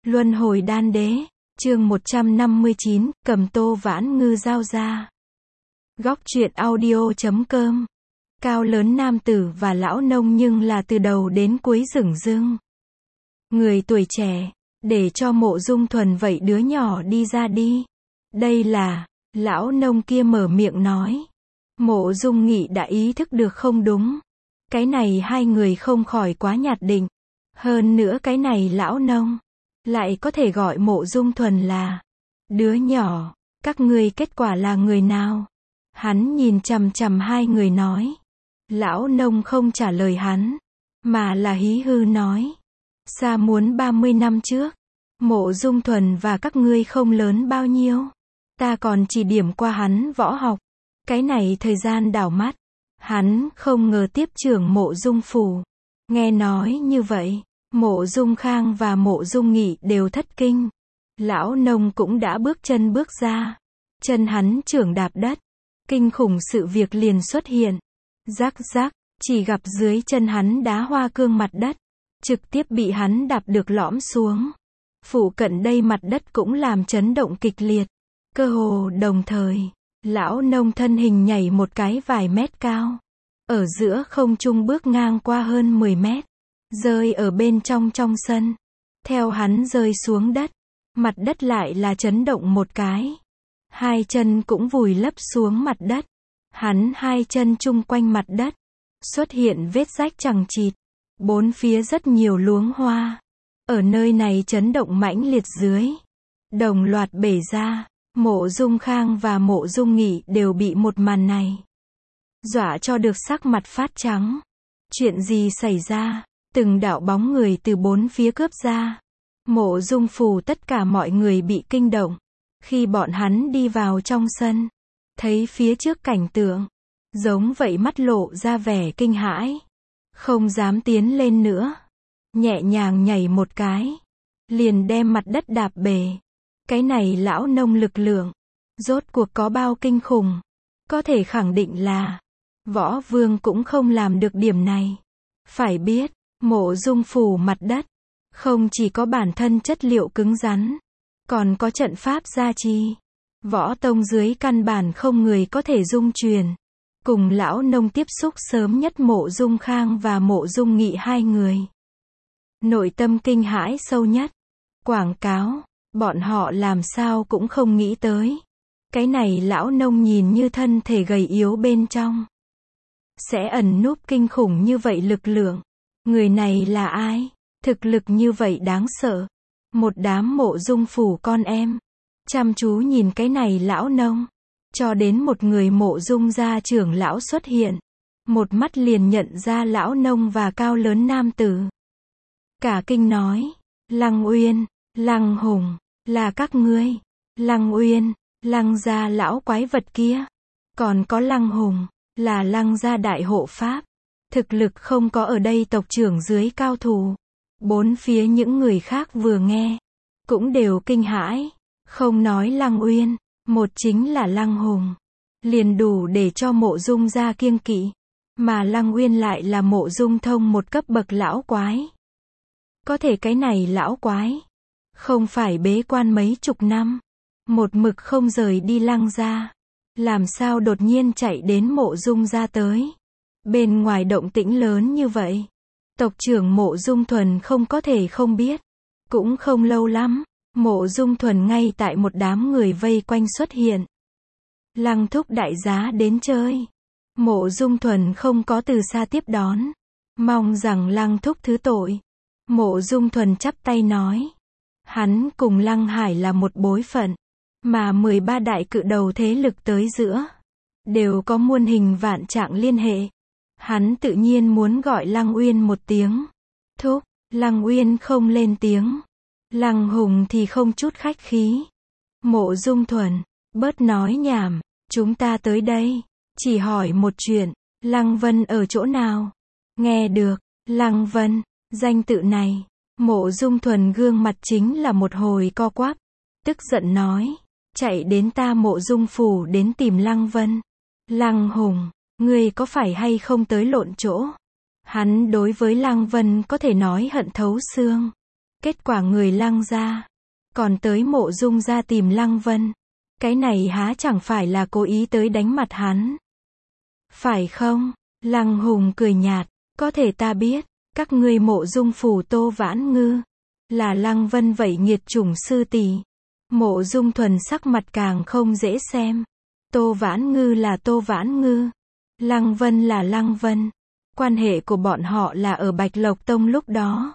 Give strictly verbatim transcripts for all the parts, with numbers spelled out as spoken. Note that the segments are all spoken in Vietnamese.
Luân hồi đan đế, chương một trăm năm mươi chín, cầm tô vãn ngư giao ra. Góc truyện audio.com. Cao lớn nam tử và lão nông nhưng là từ đầu đến cuối rừng rưng. Người tuổi trẻ, để cho Mộ Dung Thuần vậy đứa nhỏ đi ra đi. Đây là, lão nông kia mở miệng nói. Mộ Dung Nghị đã ý thức được không đúng. Cái này hai người không khỏi quá nhạt định. Hơn nữa cái này lão nông lại có thể gọi Mộ Dung Thuần là đứa nhỏ, các ngươi kết quả là người nào? Hắn nhìn chằm chằm hai người nói. Lão nông không trả lời hắn, mà là hí hư nói. Xa muốn ba mươi năm trước, Mộ Dung Thuần và các ngươi không lớn bao nhiêu. Ta còn chỉ điểm qua hắn võ học. Cái này thời gian đảo mắt, hắn không ngờ tiếp trưởng Mộ Dung phủ. Nghe nói như vậy, Mộ Dung Khang và Mộ Dung Nghị đều thất kinh. Lão nông cũng đã bước chân bước ra. Chân hắn chưởng đạp đất. Kinh khủng sự việc liền xuất hiện. Rắc rắc, chỉ gặp dưới chân hắn đá hoa cương mặt đất. Trực tiếp bị hắn đạp được lõm xuống. Phụ cận đây mặt đất cũng làm chấn động kịch liệt. Cơ hồ đồng thời, lão nông thân hình nhảy một cái vài mét cao. Ở giữa không trung bước ngang qua hơn mười mét. Rơi ở bên trong trong sân. Theo hắn rơi xuống đất, mặt đất lại là chấn động một cái. Hai chân cũng vùi lấp xuống mặt đất. Hắn hai chân chung quanh mặt đất, xuất hiện vết rách chằng chịt. Bốn phía rất nhiều luống hoa. Ở nơi này chấn động mãnh liệt dưới. Đồng loạt bể ra. Mộ Dung Khang và Mộ Dung Nghị đều bị một màn này dọa cho được sắc mặt phát trắng. Chuyện gì xảy ra? Từng đạo bóng người từ bốn phía cướp ra. Mộ Dung phủ tất cả mọi người bị kinh động. Khi bọn hắn đi vào trong sân, thấy phía trước cảnh tượng, giống vậy mắt lộ ra vẻ kinh hãi. Không dám tiến lên nữa. Nhẹ nhàng nhảy một cái, liền đem mặt đất đạp bể. Cái này lão nông lực lượng, rốt cuộc có bao kinh khủng. Có thể khẳng định là, võ vương cũng không làm được điểm này. Phải biết, Mộ Dung phủ mặt đất, không chỉ có bản thân chất liệu cứng rắn, còn có trận pháp gia trì. Võ tông dưới căn bản không người có thể dung truyền. Cùng lão nông tiếp xúc sớm nhất Mộ Dung Khang và Mộ Dung Nghị hai người. Nội tâm kinh hãi sâu nhất. Quảng cáo, bọn họ làm sao cũng không nghĩ tới. Cái này lão nông nhìn như thân thể gầy yếu bên trong, sẽ ẩn núp kinh khủng như vậy lực lượng. Người này là ai? Thực lực như vậy đáng sợ. Một đám Mộ Dung phủ con em chăm chú nhìn cái này lão nông. Cho đến một người Mộ Dung gia trưởng lão xuất hiện. Một mắt liền nhận ra lão nông và cao lớn nam tử. Cả kinh nói. Lăng Uyên, Lăng Hùng, là các ngươi. Lăng Uyên, Lăng gia lão quái vật kia. Còn có Lăng Hùng, là Lăng gia đại hộ pháp. Thực lực không có ở đây tộc trưởng dưới cao thủ. Bốn phía những người khác vừa nghe, cũng đều kinh hãi. Không nói Lăng Uyên, một chính là Lăng Hùng, liền đủ để cho Mộ Dung gia kiêng kỵ. Mà Lăng Uyên lại là Mộ Dung thông một cấp bậc lão quái. Có thể cái này lão quái, không phải bế quan mấy chục năm, một mực không rời đi Lăng gia. Làm sao đột nhiên chạy đến Mộ Dung gia tới. Bên ngoài động tĩnh lớn như vậy, tộc trưởng Mộ Dung Thuần không có thể không biết. Cũng không lâu lắm, Mộ Dung Thuần ngay tại một đám người vây quanh xuất hiện. Lăng thúc đại giá đến chơi. Mộ Dung Thuần không có từ xa tiếp đón. Mong rằng Lăng thúc thứ tội. Mộ Dung Thuần chắp tay nói. Hắn cùng Lăng Hải là một bối phận. Mà mười ba đại cự đầu thế lực tới giữa, đều có muôn hình vạn trạng liên hệ. Hắn tự nhiên muốn gọi Lăng Uyên một tiếng thúc. Lăng Uyên không lên tiếng. Lăng Hùng thì không chút khách khí. Mộ Dung Thuần, bớt nói nhảm. Chúng ta tới đây, chỉ hỏi một chuyện. Lăng Vân ở chỗ nào? Nghe được, Lăng Vân, danh tự này. Mộ Dung Thuần gương mặt chính là một hồi co quắp. Tức giận nói. Chạy đến ta Mộ Dung phủ đến tìm Lăng Vân. Lăng Hùng, ngươi có phải hay không tới lộn chỗ? Hắn đối với Lăng Vân có thể nói hận thấu xương. Kết quả người Lăng gia còn tới Mộ Dung gia tìm Lăng Vân. Cái này há chẳng phải là cố ý tới đánh mặt hắn. Phải không? Lăng Hùng cười nhạt, có thể ta biết, các ngươi Mộ Dung phủ Tô Vãn Ngư, là Lăng Vân vậy nghiệt chủng sư tỷ. Mộ Dung Thuần sắc mặt càng không dễ xem. Tô Vãn Ngư là Tô Vãn Ngư, Lăng Vân là Lăng Vân. Quan hệ của bọn họ là ở Bạch Lộc Tông lúc đó.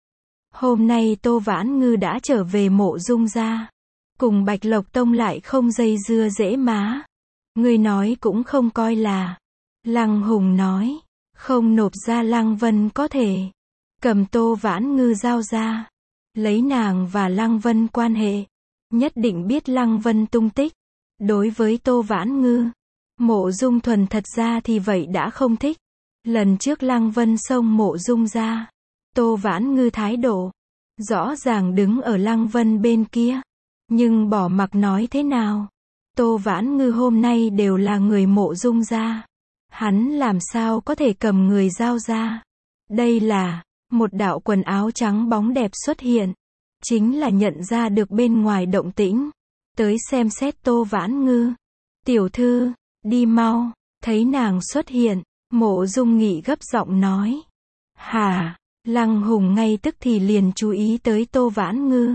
Hôm nay Tô Vãn Ngư đã trở về Mộ Dung gia, cùng Bạch Lộc Tông lại không dây dưa dễ má. Ngươi nói cũng không coi là. Lăng Hùng nói, không nộp ra Lăng Vân có thể cầm Tô Vãn Ngư giao ra. Lấy nàng và Lăng Vân quan hệ, nhất định biết Lăng Vân tung tích. Đối với Tô Vãn Ngư, Mộ Dung Thuần thật ra thì vậy đã không thích. Lần trước Lăng Vân xông Mộ Dung ra, Tô Vãn Ngư thái độ rõ ràng đứng ở Lăng Vân bên kia, nhưng bỏ mặc nói thế nào, Tô Vãn Ngư hôm nay đều là người Mộ Dung ra, hắn làm sao có thể cầm người giao ra. Đây là một đạo quần áo trắng bóng đẹp xuất hiện, chính là nhận ra được bên ngoài động tĩnh, tới xem xét Tô Vãn Ngư. Tiểu thư, đi mau. Thấy nàng xuất hiện, Mộ Dung Nghị gấp giọng nói. Hả? Lăng Hùng ngay tức thì liền chú ý tới Tô Vãn Ngư.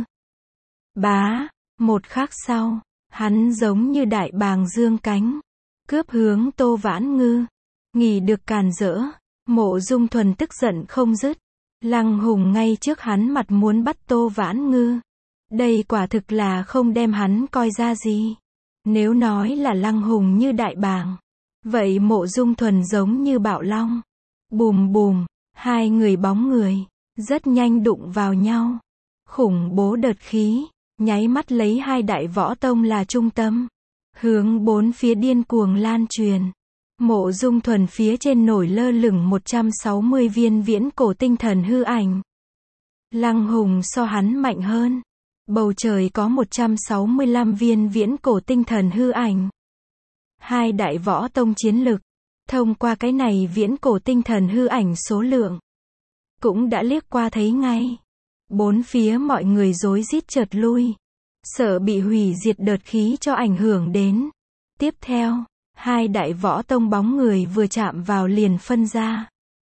Bá, một khắc sau, hắn giống như đại bàng dương cánh, cướp hướng Tô Vãn Ngư. Nghỉ được càn rỡ, Mộ Dung Thuần tức giận không dứt. Lăng Hùng ngay trước hắn mặt muốn bắt Tô Vãn Ngư. Đây quả thực là không đem hắn coi ra gì. Nếu nói là Lăng Hùng như đại bàng, vậy Mộ Dung Thuần giống như bạo long. Bùm bùm, hai người bóng người, rất nhanh đụng vào nhau. Khủng bố đợt khí, nháy mắt lấy hai đại võ tông là trung tâm, hướng bốn phía điên cuồng lan truyền. Mộ Dung Thuần phía trên nổi lơ lửng một trăm sáu mươi viên viễn cổ tinh thần hư ảnh. Lăng Hùng so hắn mạnh hơn. Bầu trời có một trăm sáu mươi lăm viên viễn cổ tinh thần hư ảnh. Hai đại võ tông chiến lực, thông qua cái này viễn cổ tinh thần hư ảnh số lượng, cũng đã liếc qua thấy ngay. Bốn phía mọi người rối rít chợt lui, sợ bị hủy diệt đợt khí cho ảnh hưởng đến. Tiếp theo, hai đại võ tông bóng người vừa chạm vào liền phân ra.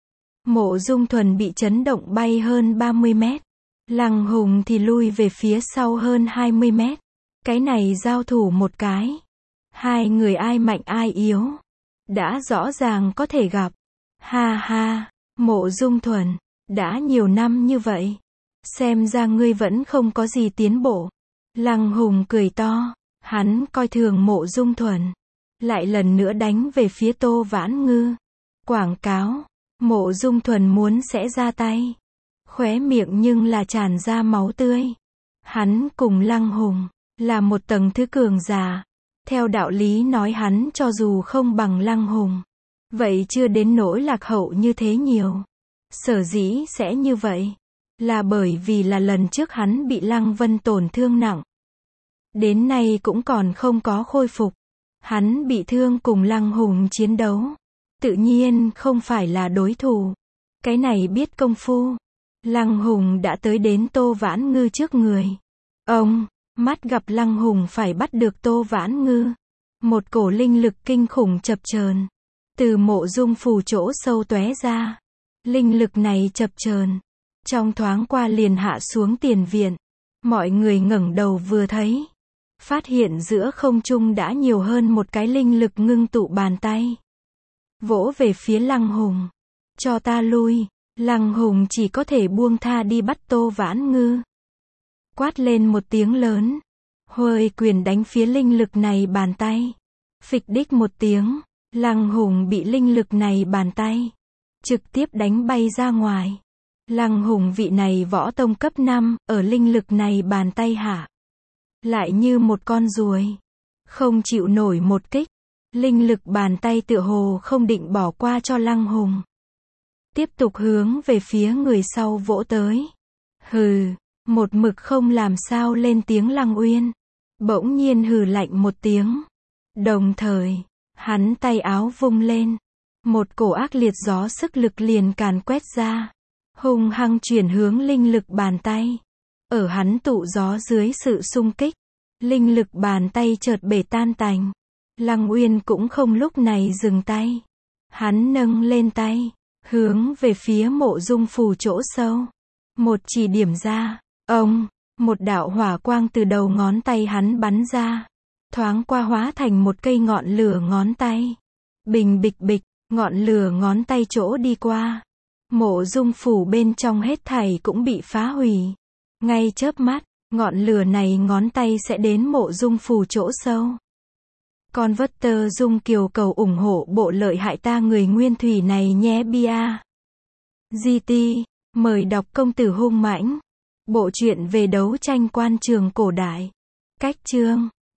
Mộ Dung Thuần bị chấn động bay hơn ba mươi mét. Lăng Hùng thì lui về phía sau hơn hai mươi mét. Cái này giao thủ một cái, hai người ai mạnh ai yếu, đã rõ ràng có thể gặp. Ha ha, Mộ Dung Thuần, đã nhiều năm như vậy, xem ra ngươi vẫn không có gì tiến bộ. Lăng Hùng cười to, hắn coi thường Mộ Dung Thuần, lại lần nữa đánh về phía Tô Vãn Ngư. Quảng cáo, Mộ Dung Thuần muốn sẽ ra tay, khóe miệng nhưng là tràn ra máu tươi. Hắn cùng Lăng Hùng là một tầng thứ cường giả. Theo đạo lý nói hắn cho dù không bằng Lăng Hùng, vậy chưa đến nỗi lạc hậu như thế nhiều. Sở dĩ sẽ như vậy, là bởi vì là lần trước hắn bị Lăng Vân tổn thương nặng. Đến nay cũng còn không có khôi phục. Hắn bị thương cùng Lăng Hùng chiến đấu, tự nhiên không phải là đối thủ. Cái này biết công phu. Lăng Hùng đã tới đến Tô Vãn Ngư trước người. Ông, mắt gặp Lăng Hùng phải bắt được Tô Vãn Ngư. Một cổ linh lực kinh khủng chập chờn từ Mộ Dung phủ chỗ sâu tóe ra. Linh lực này chập chờn, trong thoáng qua liền hạ xuống tiền viện. Mọi người ngẩng đầu vừa thấy, phát hiện giữa không trung đã nhiều hơn một cái linh lực ngưng tụ bàn tay. Vỗ về phía Lăng Hùng. Cho ta lui. Lăng Hùng chỉ có thể buông tha đi bắt Tô Vãn Ngư. Quát lên một tiếng lớn, huề quyền đánh phía linh lực này bàn tay. Phịch đích một tiếng, Lăng Hùng bị linh lực này bàn tay trực tiếp đánh bay ra ngoài. Lăng Hùng vị này võ tông cấp năm, ở linh lực này bàn tay hạ, lại như một con ruồi, không chịu nổi một kích. Linh lực bàn tay tựa hồ không định bỏ qua cho Lăng Hùng, tiếp tục hướng về phía người sau vỗ tới. Hừ, một mực không làm sao lên tiếng Lăng Uyên, bỗng nhiên hừ lạnh một tiếng. Đồng thời, hắn tay áo vung lên, một cổ ác liệt gió sức lực liền càn quét ra. hung hăng chuyển hướng linh lực bàn tay. Ở hắn tụ gió dưới sự xung kích, linh lực bàn tay chợt bể tan tành. Lăng Uyên cũng không lúc này dừng tay. Hắn nâng lên tay, hướng về phía mộ dung phù chỗ sâu. Một chỉ điểm ra, ông, một đạo hỏa quang từ đầu ngón tay hắn bắn ra. Thoáng qua hóa thành một cây ngọn lửa ngón tay. Bình bịch bịch, ngọn lửa ngón tay chỗ đi qua. Mộ dung phủ bên trong hết thảy cũng bị phá hủy. Ngay chớp mắt, ngọn lửa này ngón tay sẽ đến mộ dung phủ chỗ sâu. Con vất tơ dung kiều cầu ủng hộ bộ lợi hại ta người nguyên thủy này nhé bia. giê tê, mời đọc Công tử hung mãnh. Bộ truyện về đấu tranh quan trường cổ đại. Cách chương